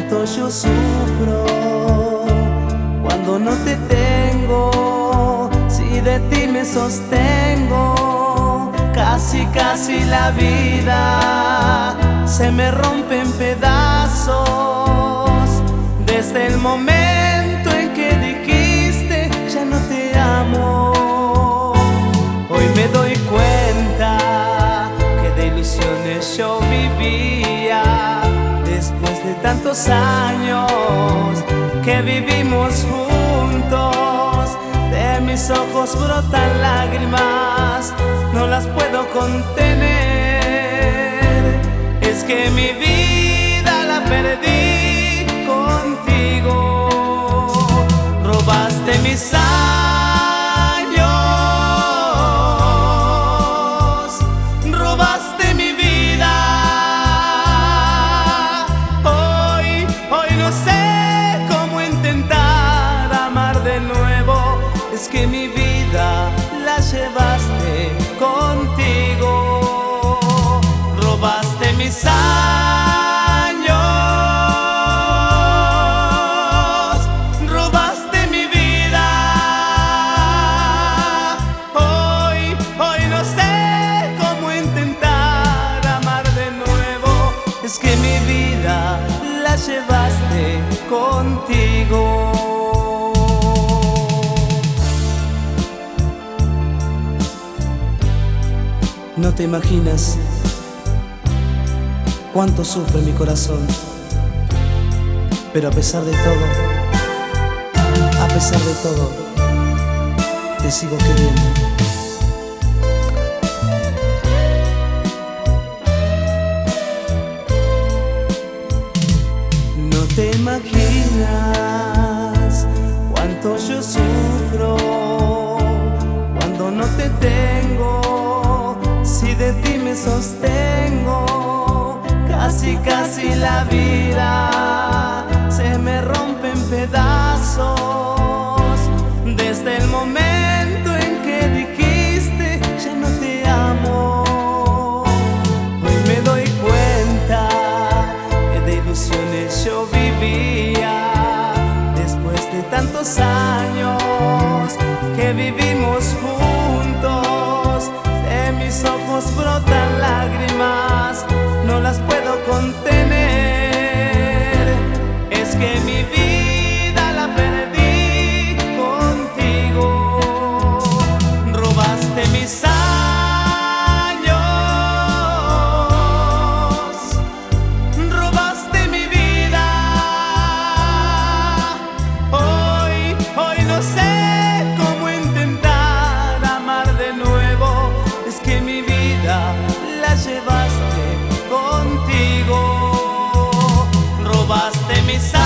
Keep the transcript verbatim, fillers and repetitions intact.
cuánto yo sufro cuando no te tengo. Si de ti me sostengo, casi, casi la vida se me rompe en pedazos. Desde el momento en que dijiste ya no te amo, hoy me doy cuenta que de ilusiones yo vivía. Después de tantos años que vivimos juntos, de mis ojos brotan lágrimas, no las puedo contener. Es que mi vida la perdí contigo. Robaste mis años, robaste mi vida. Hoy, hoy no sé cómo intentar amar de nuevo. Es que mi vida la llevaste contigo. Robaste mis años, robaste mi vida. Hoy, hoy no sé cómo intentar amar de nuevo. Es que mi vida la llevaste contigo. No te imaginas cuánto sufre mi corazón, pero a pesar de todo, a pesar de todo, te sigo queriendo. No te imaginas cuánto yo sufro cuando no te tengo. Si de ti me sostengo, casi, casi la vida se me rompe en pedazos. Desde el momento en que dijiste ya no te amo, hoy me doy cuenta que de ilusiones yo vivía. Después de tantos años que vivimos juntos, de mis ojos brotan lágrimas, no las puedo contener. Es que mi vida la perdí contigo. Robaste mis años, robaste mi vida. Hoy, hoy no sé cómo intentar amar de nuevo. Es que mi vida la llevaste contigo. Robaste mis años.